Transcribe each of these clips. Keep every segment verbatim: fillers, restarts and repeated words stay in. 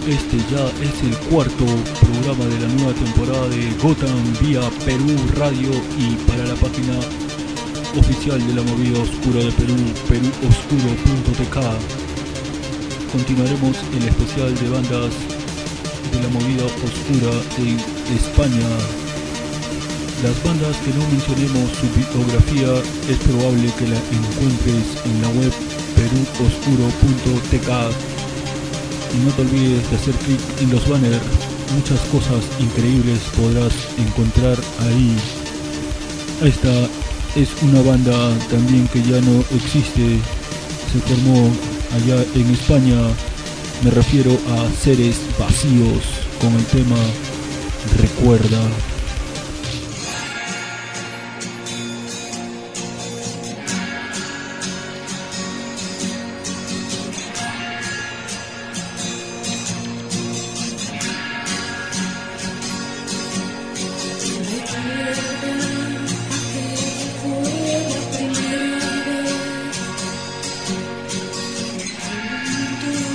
Este ya es el cuarto programa de la nueva temporada de Gotham vía Perú Radio y para la página oficial de la movida oscura de Perú, perú oscuro punto t k. Continuaremos el especial de bandas de la movida oscura en España. Las bandas que no mencionemos su biografía es probable que la encuentres en la web perú oscuro punto t k. Y no te olvides de hacer clic en los banners, muchas cosas increíbles podrás encontrar ahí. Esta es una banda también que ya no existe, se formó allá en España, me refiero a Seres Vacíos con el tema Recuerda.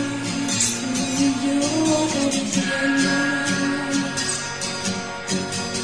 Yo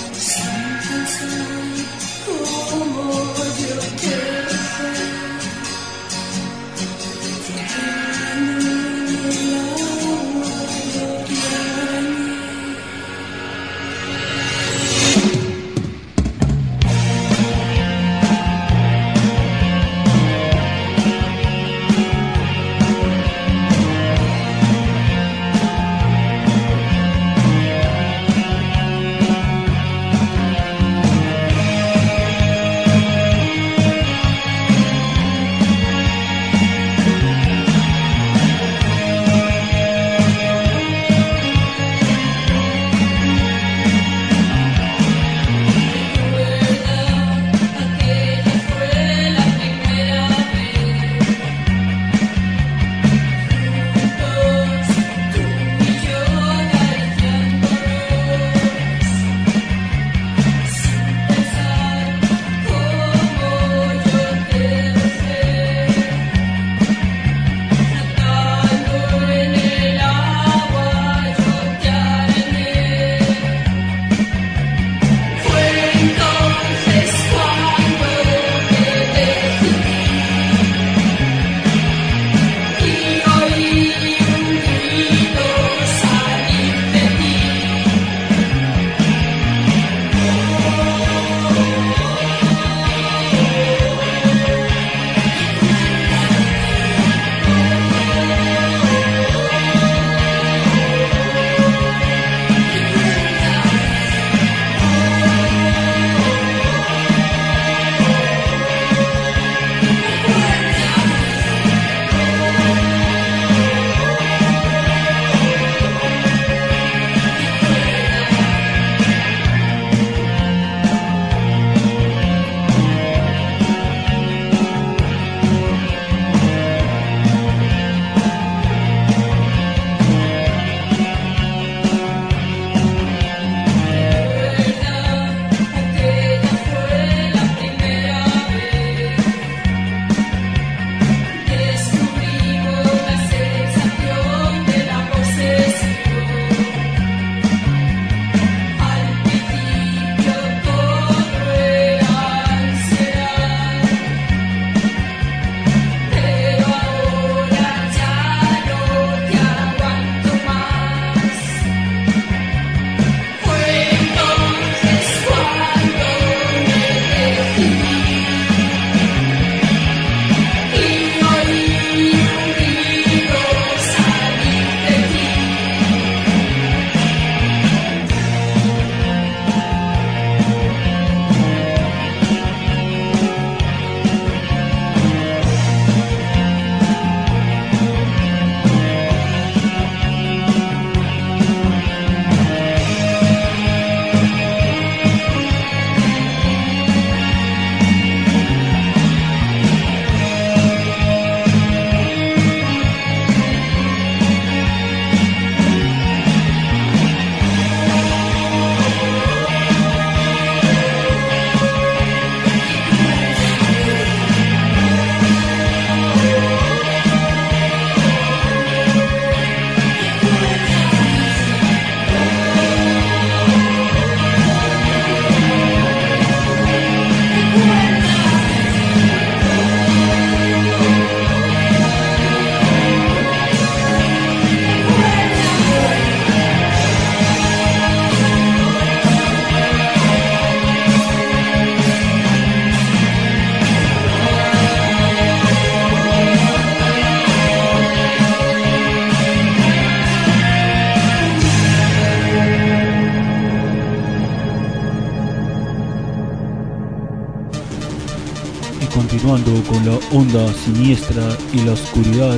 continuando con la onda siniestra y la oscuridad,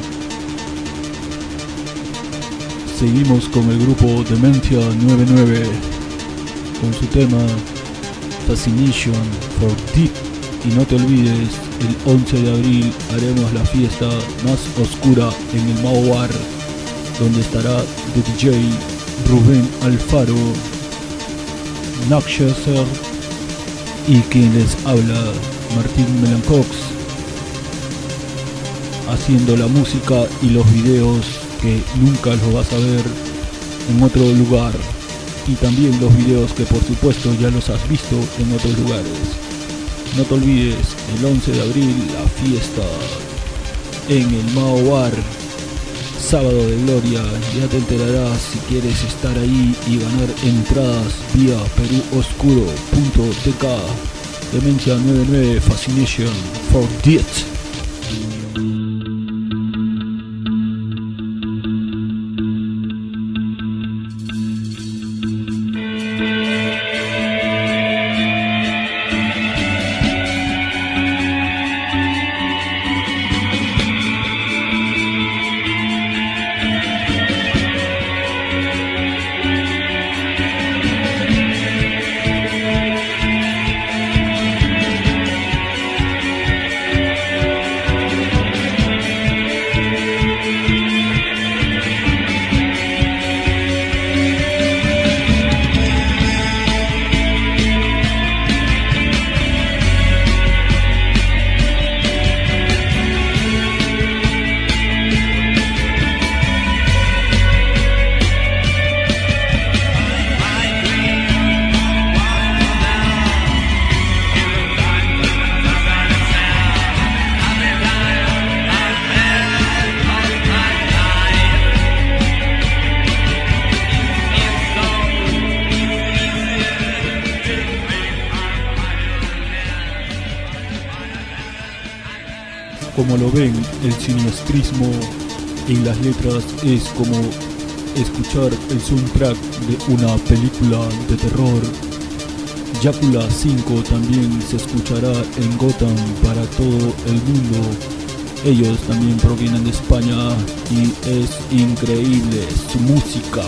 seguimos con el grupo Dementia noventa y nueve con su tema Fascination for Deep. Y no te olvides, el once de abril haremos la fiesta más oscura en el Mao Bar, donde estará D J Rubén Alfaro, Noxiouser y quien les habla, Martín Melancox, haciendo la música y los videos que nunca los vas a ver en otro lugar, y también los videos que por supuesto ya los has visto en otros lugares. No te olvides, el once de abril la fiesta en el Mao Bar, sábado de gloria. Ya te enterarás si quieres estar ahí y ganar entradas vía perú oscuro punto t k. Dementia noventa y nueve, Fascination for Death. Como lo ven, el siniestrismo en las letras es como escuchar el soundtrack de una película de terror. Drácula cinco también se escuchará en Gotham para todo el mundo. Ellos también provienen de España y es increíble su música.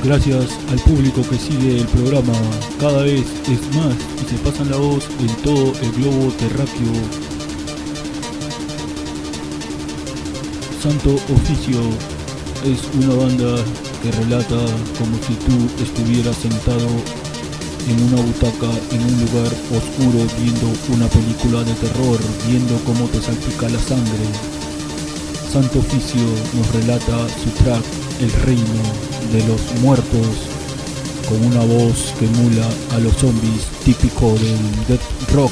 Gracias al público que sigue el programa, cada vez es más y se pasan la voz en todo el globo terráqueo. Santo Oficio es una banda que relata como si tú estuvieras sentado en una butaca en un lugar oscuro viendo una película de terror, viendo cómo te salpica la sangre. Santo Oficio nos relata su track El Reino de los Muertos con una voz que emula a los zombies típico del death rock.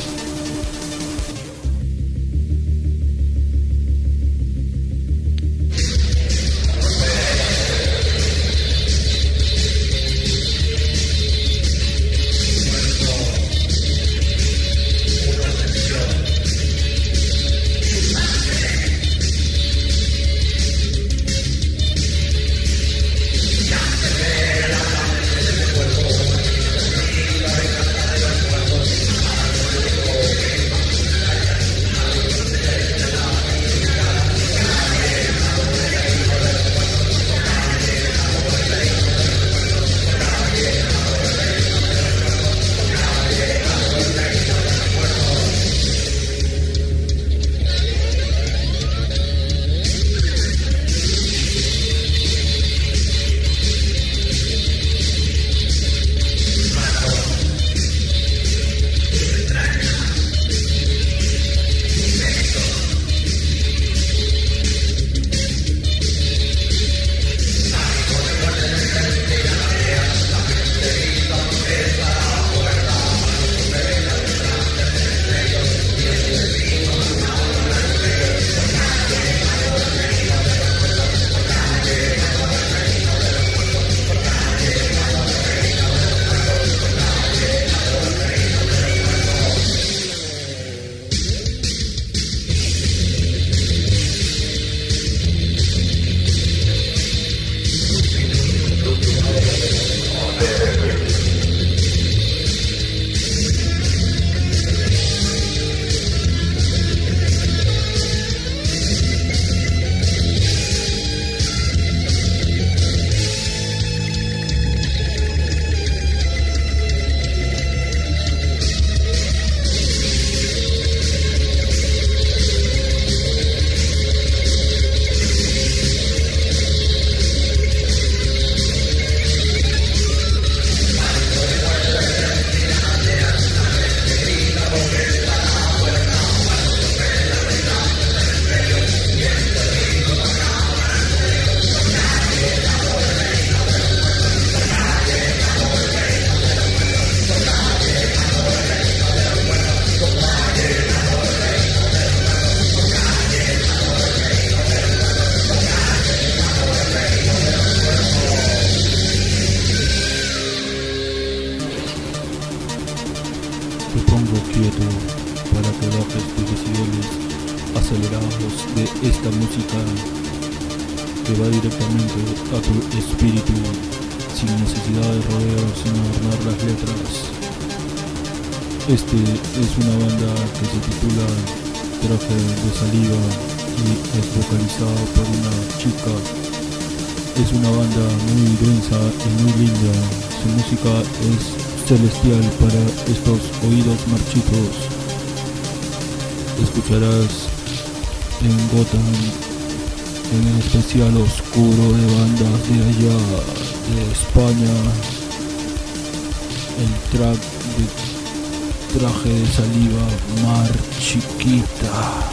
Esta música que va directamente a tu espíritu sin necesidad de rodeos, sin adornar las letras. Este es una banda que se titula Traje de Saliva y es vocalizada por una chica. Es una banda muy densa y muy linda. Su música es celestial para estos oídos marchitos. Escucharás en Gotham, en el especial oscuro de bandas de allá, de España, el track de Traje de Saliva, Mar Chiquita.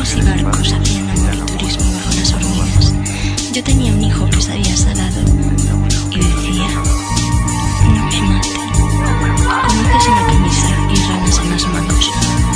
mujeres y barcos hacían amor y turismo bajo las hormigas. Yo tenía un hijo que sabía salado y decía: no me maten, con nueces en la camisa y ranas en las manos.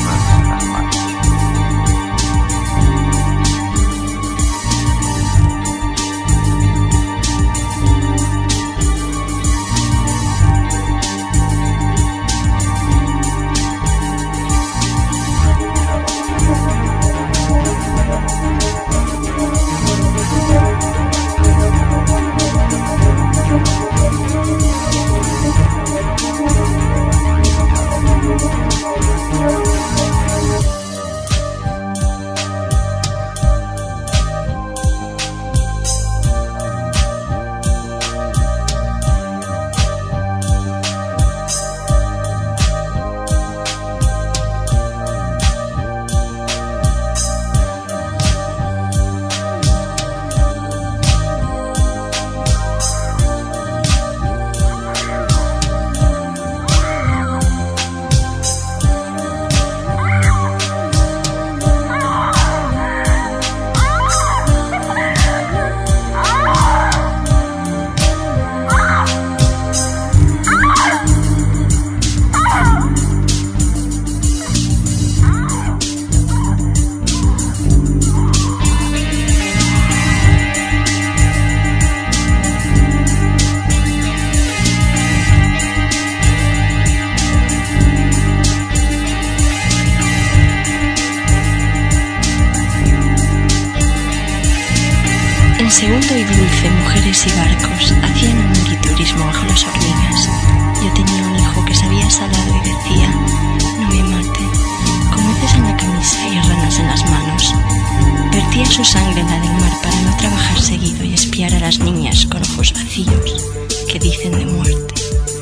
Segundo y dulce, mujeres y barcos hacían amor y turismo bajo las hormigas. Yo tenía un hijo que sabía salado y decía: no me mate, con nueces en la camisa y ranas en las manos. Vertía su sangre en la del mar para no trabajar seguido y espiar a las niñas con ojos vacíos que dicen de muerte.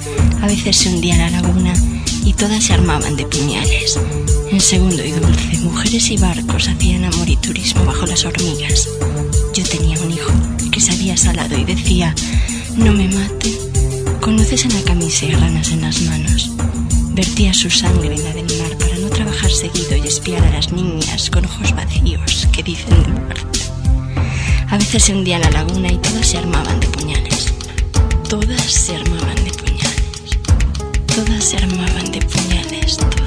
A veces se hundía en la laguna y todas se armaban de puñales. En segundo y dulce, mujeres y barcos hacían amor y turismo bajo las hormigas. Yo tenía un hijo que sabía salado y decía: no me maten, con nueces en la camisa y ranas en las manos. Vertía su sangre en la del mar para no trabajar seguido y espiar a las niñas con ojos vacíos que dicen de muerte. A veces se hundía en la laguna y todas se armaban de puñales. Todas se armaban de puñales. Todas se armaban de puñales, todas.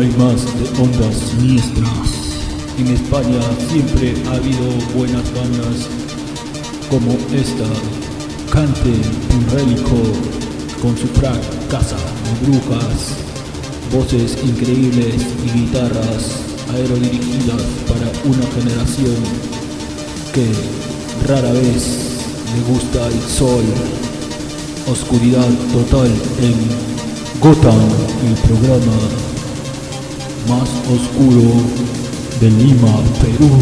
hay más de ondas siniestras. En España siempre ha habido buenas bandas como esta, Cante Punrélico, con su track Casa de Brujas, voces increíbles y guitarras aerodirigidas para una generación que rara vez le gusta el sol. Oscuridad total en Gotham, el programa más oscuro de Lima, Perú.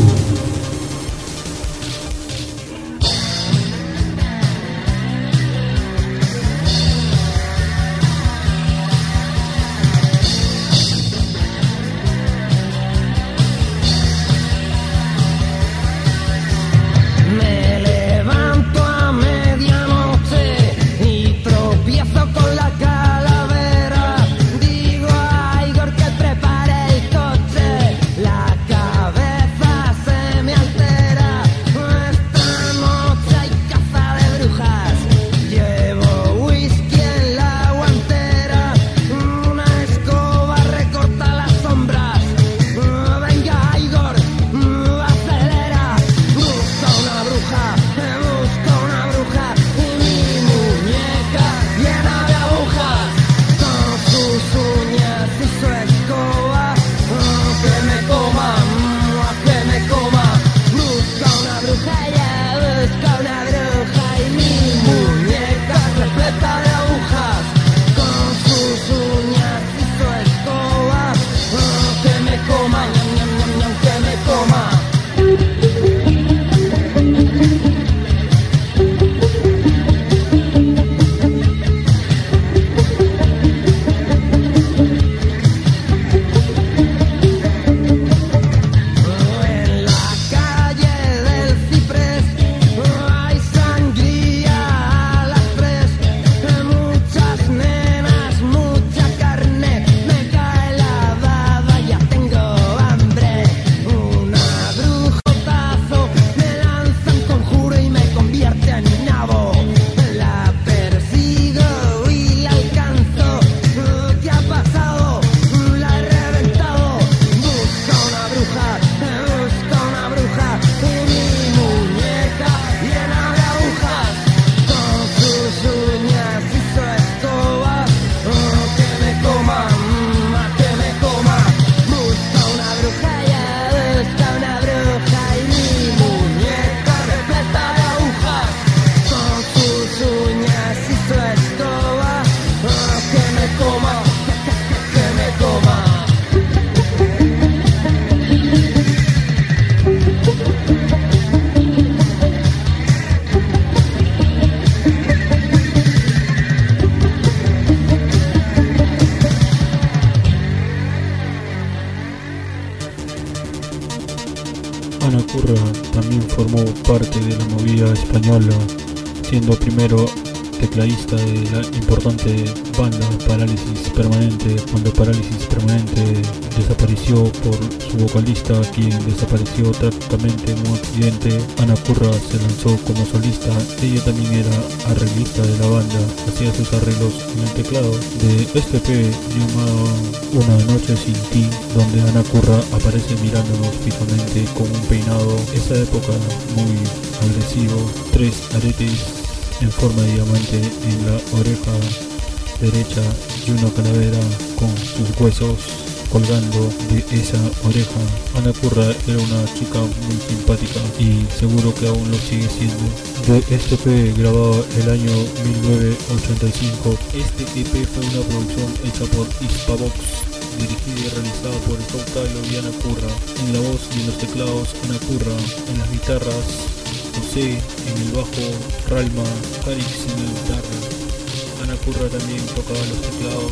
Ana Curra también formó parte de la movida española, siendo primero tecladista de la importante banda Parálisis Permanente, cuando Parálisis Permanente desapareció por su vocalista, quien desapareció trágicamente en un accidente. Ana Curra se lanzó como solista. Ella también era arreglista de la banda, hacía sus arreglos en el teclado de este E P llamado Una Noche Sin Ti, donde Ana Curra aparece mirándonos fijamente con un peinado, esa época muy agresivo, tres aretes en forma de diamante en la oreja derecha y una calavera con sus huesos colgando de esa oreja. Ana Curra era una chica muy simpática y seguro que aún lo sigue siendo. De este E P grabado el año mil novecientos ochenta y cinco, este E P fue una producción hecha por Hispavox, dirigida y realizada por el Tailo y Ana Curra. En la voz y en los teclados Ana Curra, en las guitarras José, en el bajo Ralma, Carix en la guitarra. Ana Curra también tocaba los teclados,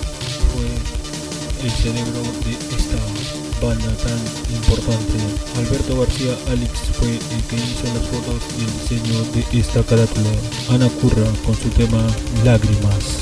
fue el cerebro de esta banda tan importante. Alberto García Alix fue el que hizo las fotos y el diseño de esta carátula. Ana Curra con su tema Lágrimas.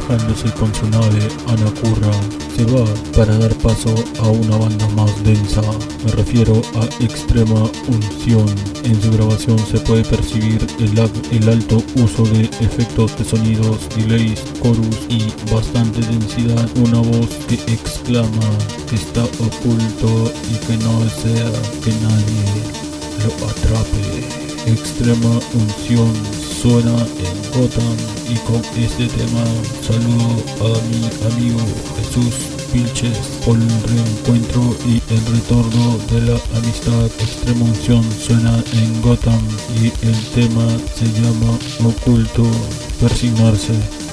alejándose con su nave, Ana Curra se va para dar paso a una banda más densa. Me refiero a Extrema Unción. En su grabación se puede percibir el, el alto uso de efectos de sonidos, delays, chorus y bastante densidad. Una voz que exclama que está oculto y que no desea que nadie lo atrape. Extrema Unción suena en Gotham, y con este tema saludo a mi amigo Jesús Vilches por el reencuentro y el retorno de la amistad. Extrema Unción suena en Gotham y el tema se llama Oculto, Persignarse.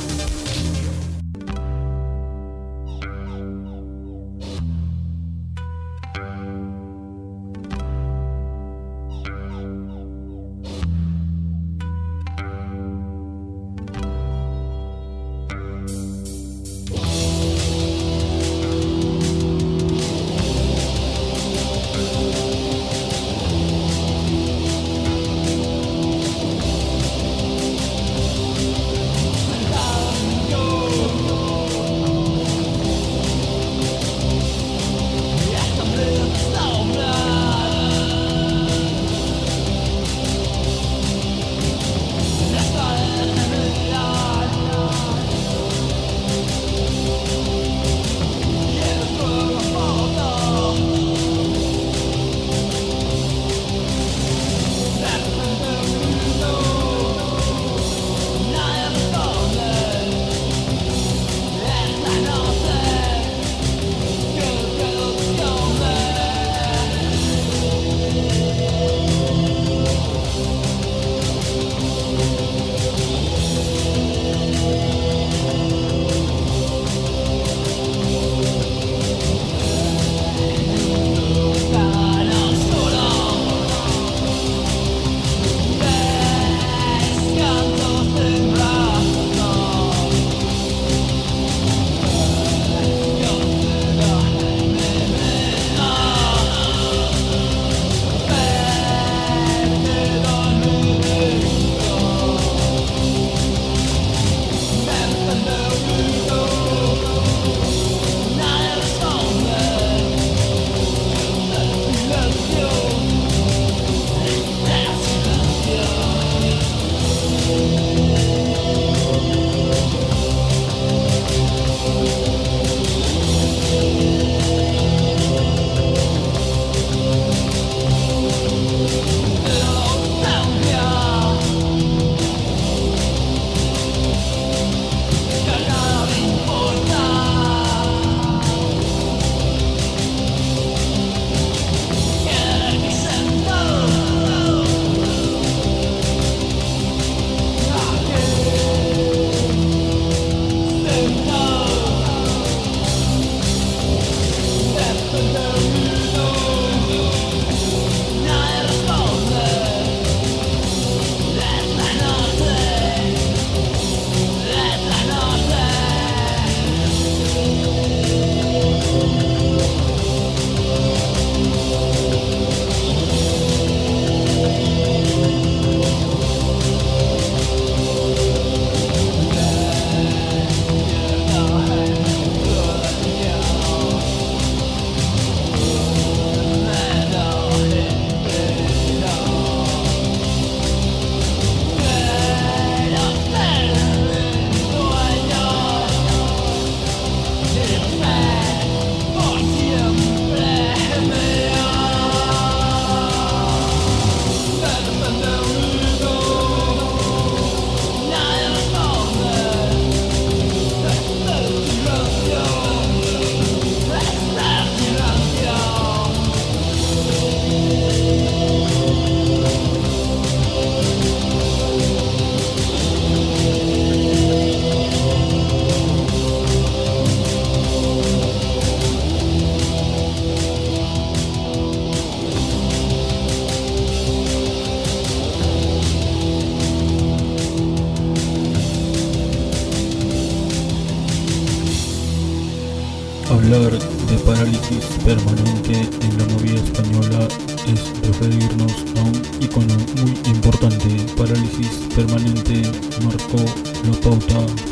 Hablar de parálisis permanente en la movida española es referirnos a un icono muy importante. Parálisis permanente marcó la pauta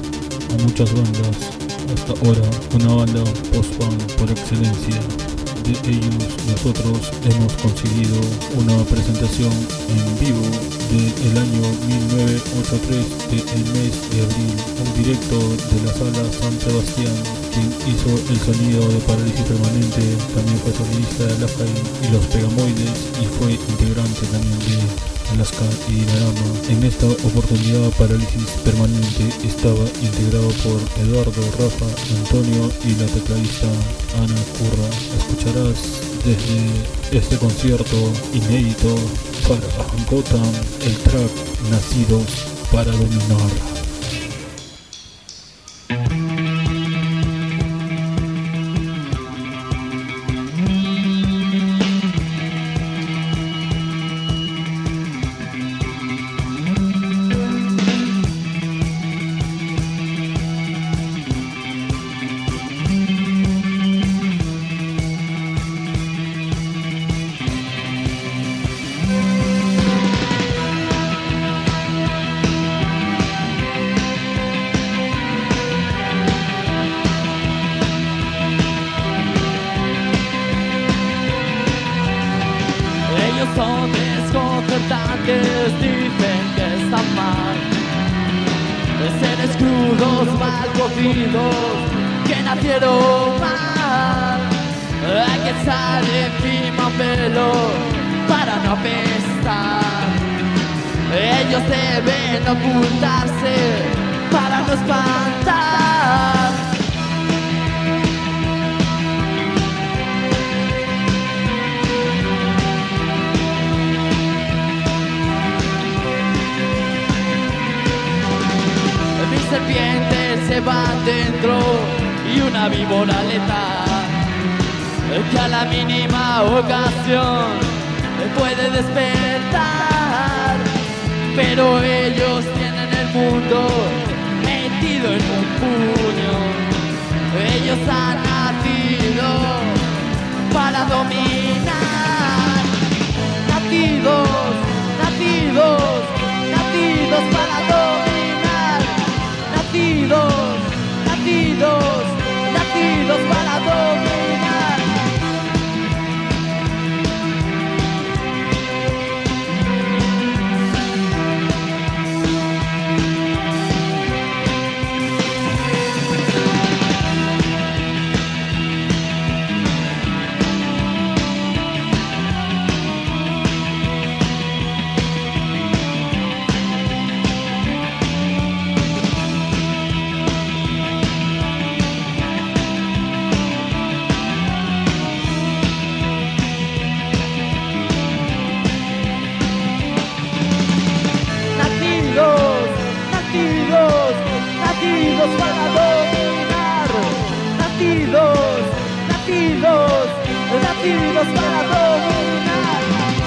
a muchas bandas hasta ahora, una banda post-punk por excelencia. De ellos nosotros hemos conseguido una presentación en vivo del año mil novecientos ochenta y tres del mes de abril, un directo de la sala San Sebastián. Quien hizo el sonido de Parálisis Permanente también fue solista de Alaska y los Pegamoides, y fue integrante también de Alaska y Dinarama. En esta oportunidad Parálisis Permanente estaba integrado por Eduardo, Rafa, Antonio y la tecladista Ana Curra. Escucharás desde este concierto inédito para Gotham el track Nacidos para Dominar. Son desconcertantes, dicen que están mal. Seres crudos, mal cocidos, que nacieron mal. Hay que estar encima un velo para no apestar. Ellos deben ocultarse para no espantar. Serpientes se van dentro y una víbora letal que a la mínima ocasión puede despertar, pero ellos tienen el mundo metido en un puño. Ellos han nacido para dominar. Nacidos, nacidos, nacidos para dominar. Nacidos, nacidos, nacidos para dominar. Nacidos para dominar, nacidos, nacidos, nacidos para dominar.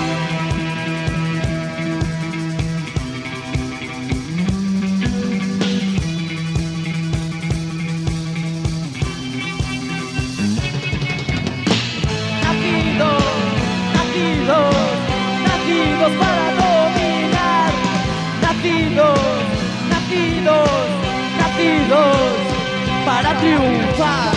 Nacidos, nacidos, nacidos para dominar, nacidos, nacidos, nacidos para triunfar.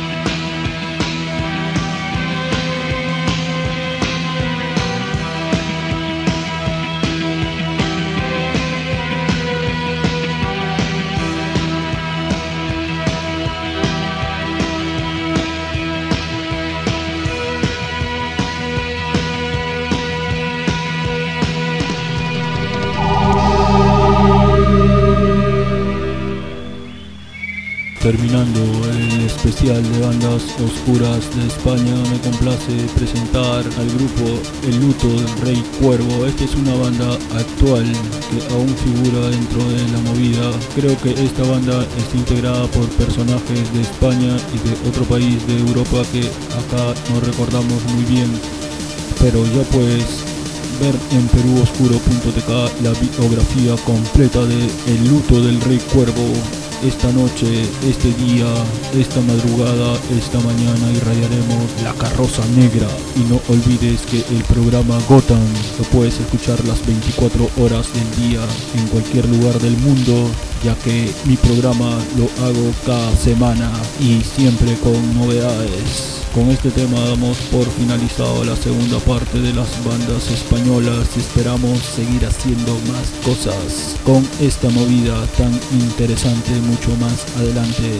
Terminando el especial de bandas oscuras de España, me complace presentar al grupo El Luto del Rey Cuervo. Esta es una banda actual que aún figura dentro de la movida. Creo que esta banda está integrada por personajes de España y de otro país de Europa que acá no recordamos muy bien, pero ya puedes ver en perú oscuro punto t k la biografía completa de El Luto del Rey Cuervo. esta noche, este día, esta madrugada, esta mañana irradiaremos La Carroza Negra. Y no olvides que el programa Gotham lo puedes escuchar las veinticuatro horas del día en cualquier lugar del mundo, ya que mi programa lo hago cada semana y siempre con novedades. Con este tema damos por finalizado la segunda parte de las bandas españolas. Esperamos seguir haciendo más cosas con esta movida tan interesante mucho más adelante.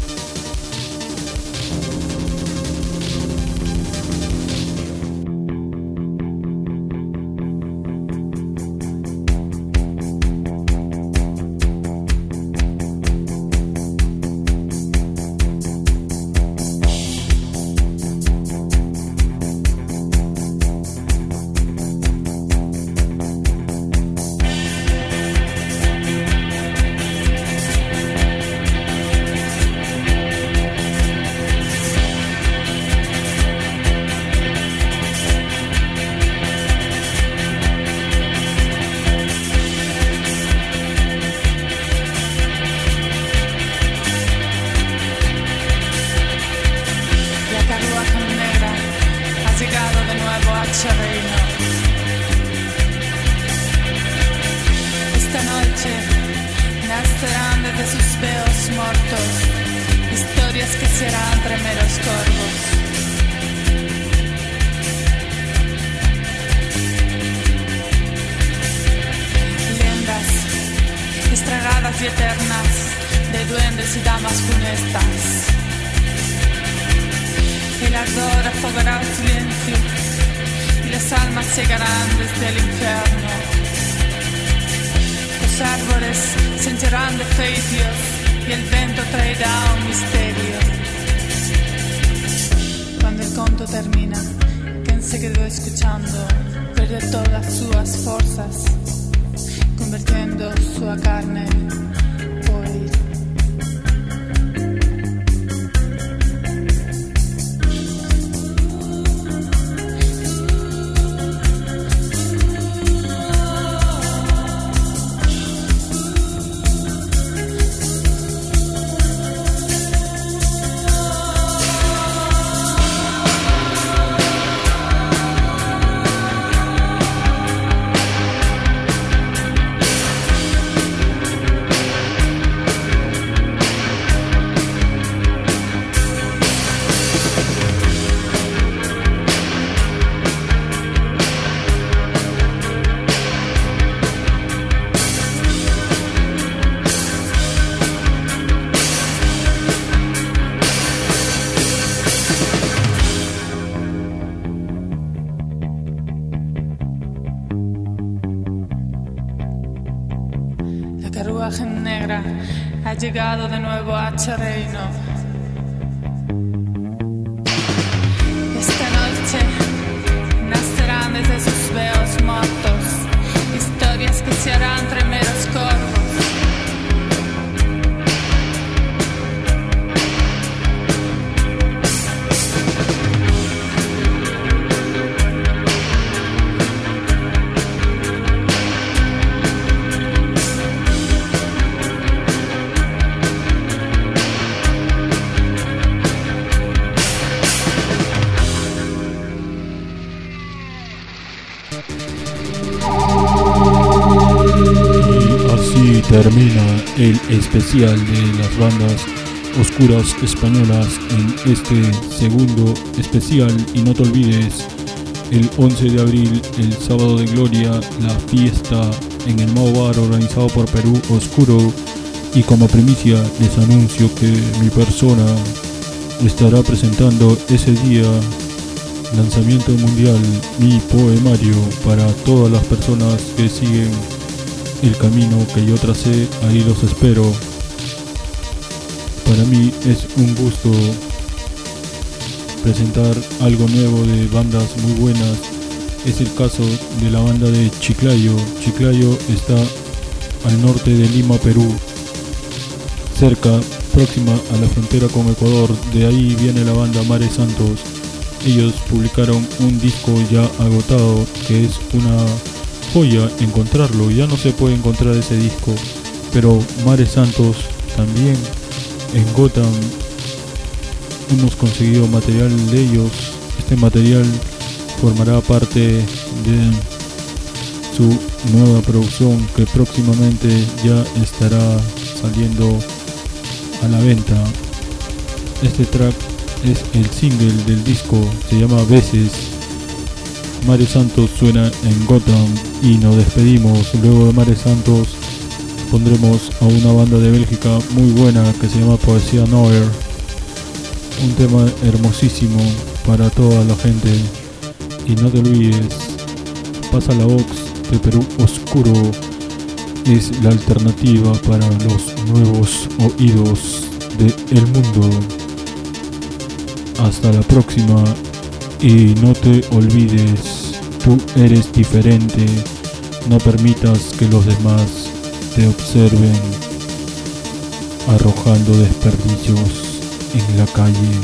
y eternas de duendes y damas funestas. El ardor afogará el silencio y las almas llegarán desde el infierno. Los árboles se hincharán de feitios y el viento traerá un misterio. Cuando el conto termina, quien se quedó escuchando pierde todas sus fuerzas, convirtiendo su carne hoy. Ha llegado de nuevo a Reino. Esta noche nacerán desde sus veos muertos historias que se harán tremer los corvos. Termina el especial de las bandas oscuras españolas en este segundo especial. Y no te olvides, el once de abril, el sábado de gloria, la fiesta en el Mao Bar organizado por Perú Oscuro. Y como primicia les anuncio que mi persona estará presentando ese día lanzamiento mundial, mi poemario para todas las personas que siguen el camino que yo tracé. Ahí los espero. Para mí es un gusto presentar algo nuevo de bandas muy buenas. Es el caso de la banda de Chiclayo. Chiclayo está al norte de Lima, Perú, cerca, próxima a la frontera con Ecuador. De ahí viene la banda Mares Santos. Ellos publicaron un disco ya agotado, que es una joya encontrarlo. Ya no se puede encontrar ese disco, pero Mares Santos también en Gotham hemos conseguido material de ellos. Este material formará parte de su nueva producción que próximamente ya estará saliendo a la venta. Este track es el single del disco, se llama Veces. Mario Santos suena en Gotham y nos despedimos. Luego de Mario Santos pondremos a una banda de Bélgica muy buena que se llama Poesía Noir, un tema hermosísimo para toda la gente. Y no te olvides, Pasa la Vox de Perú Oscuro es la alternativa para los nuevos oídos del mundo. Hasta la próxima y no te olvides, tú eres diferente, no permitas que los demás te observen arrojando desperdicios en la calle.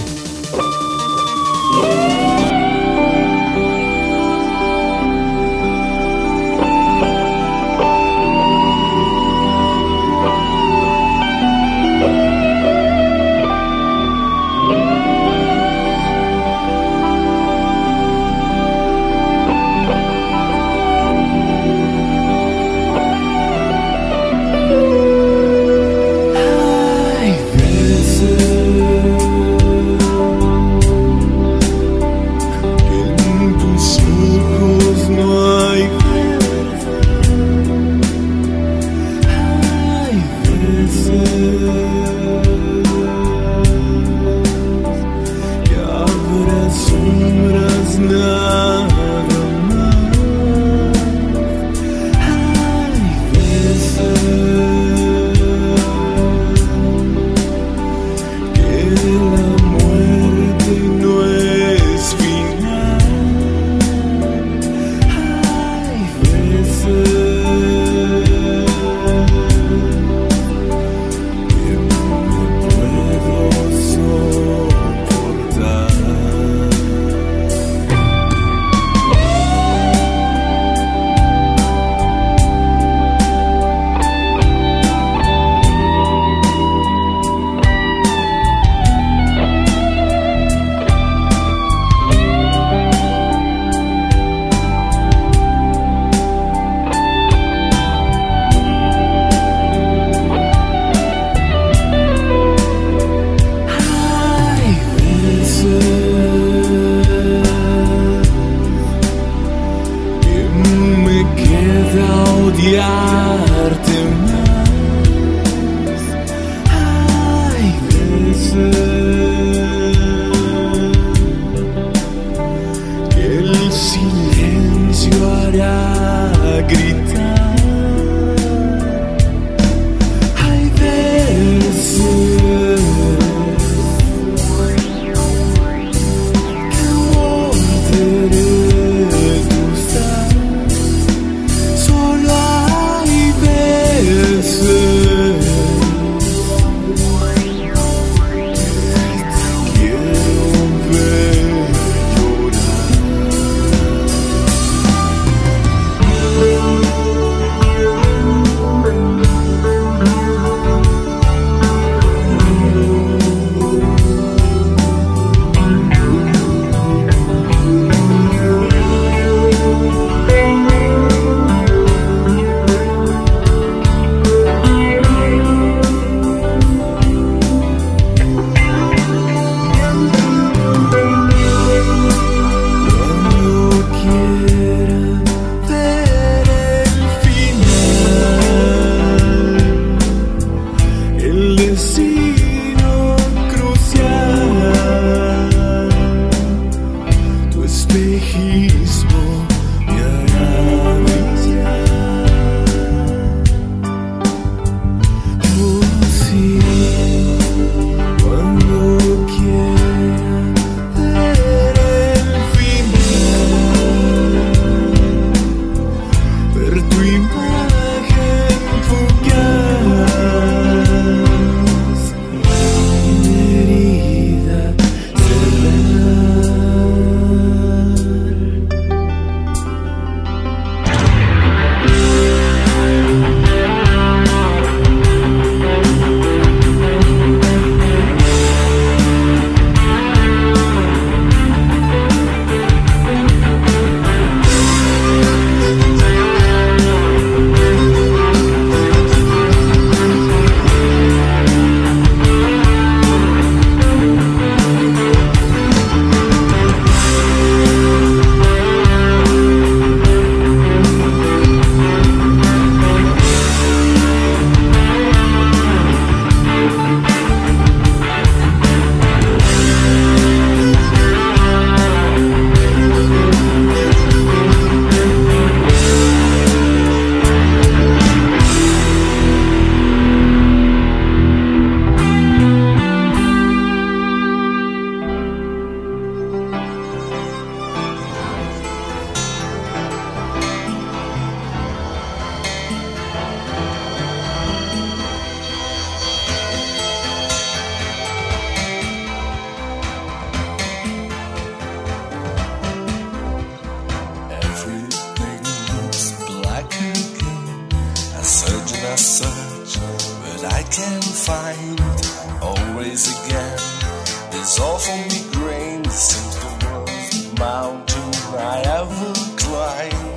find always again. This awful migraine seems the worst mountain I ever climbed.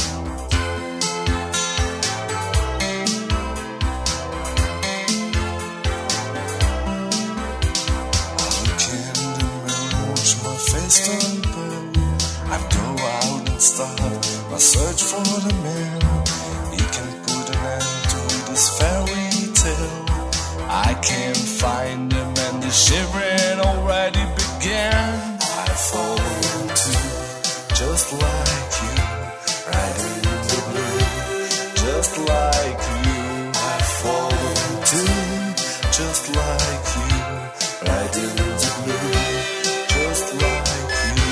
I look in the mirror, watch my face turn pale. I go out and start my search for the man. He can put an end to this fairy tale. I can't find him and the shivering already began. I fall into just like you, right in the blue, just like you. I fall into just like you, right in the blue, just like you.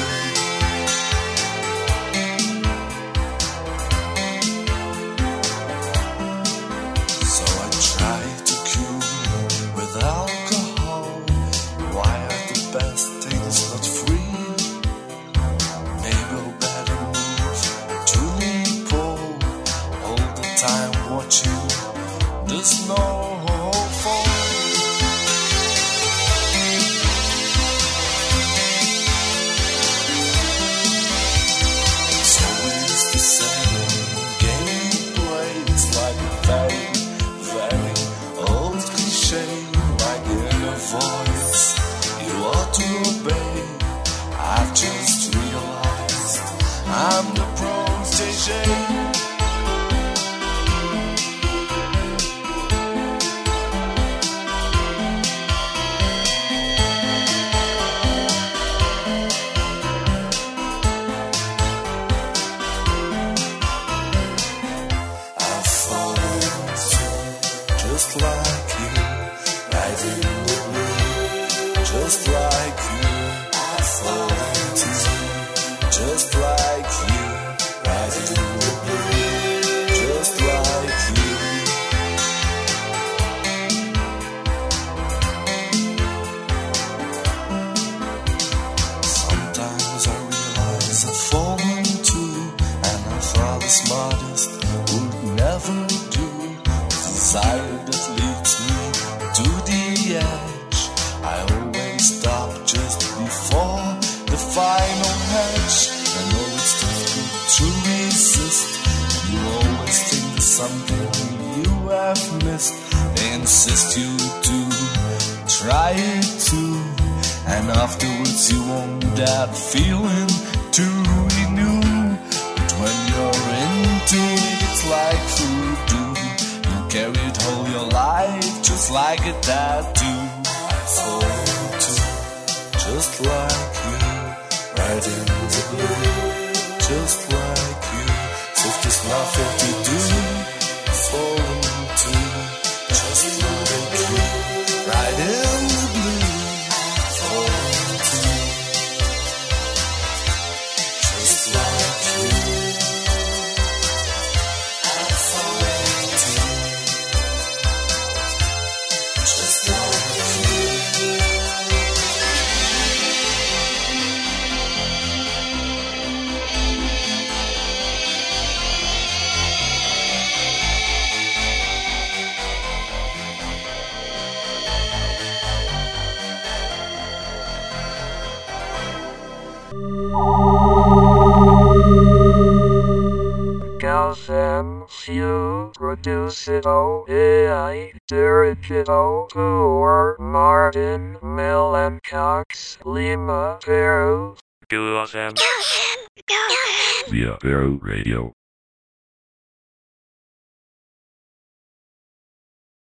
So I try to cure with alcohol. Why are the best things not free? Maybe a better move to Nepal. All the time watching the snow fall. It's always the same game you play. It's like a very, very old cliche. Like in a voice you ought to obey. I've just realized I'm the protege. I fall into just like you, right in the blue, just like you. I fall into just like you, right in the blue, just like you. Sometimes I realize I've fallen too, and I thought the smartest would never do. Desire that leads me to the edge. I always stop just before the final hedge. I know it's difficult to resist, and you always think there's something you have missed. They insist you to try it too, and afterwards you want that feeling to renew. But when you're into it, it's like voodoo. You carry it all your life, just like a tattoo. I fall into just like you, right in the blue, just like you. So if there's nothing to do, I fall into just like you, right in the blue. I fall into just like you. I fall into just like you. Gauss M C U Reducido A I Dirigido por Martin Millen Cox Lima Peru. Gauss M via Peru Radio.